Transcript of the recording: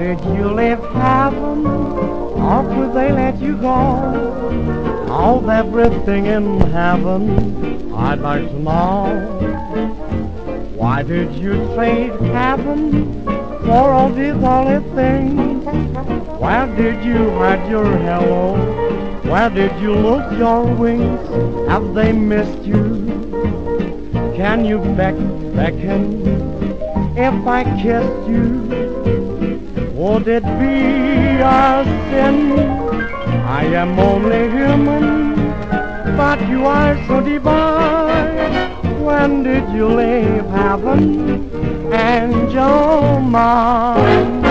did you leave heaven, or would they let you go? Of everything in heaven, I'd like to know. Why did you trade heaven for all these holy things? Where did you hide your halo? Where did you lose your wings? Have they missed you? Can you beckon if I kissed you? Would it be a sin? I am only human, but you are so divine. When did you leave heaven, angel mine?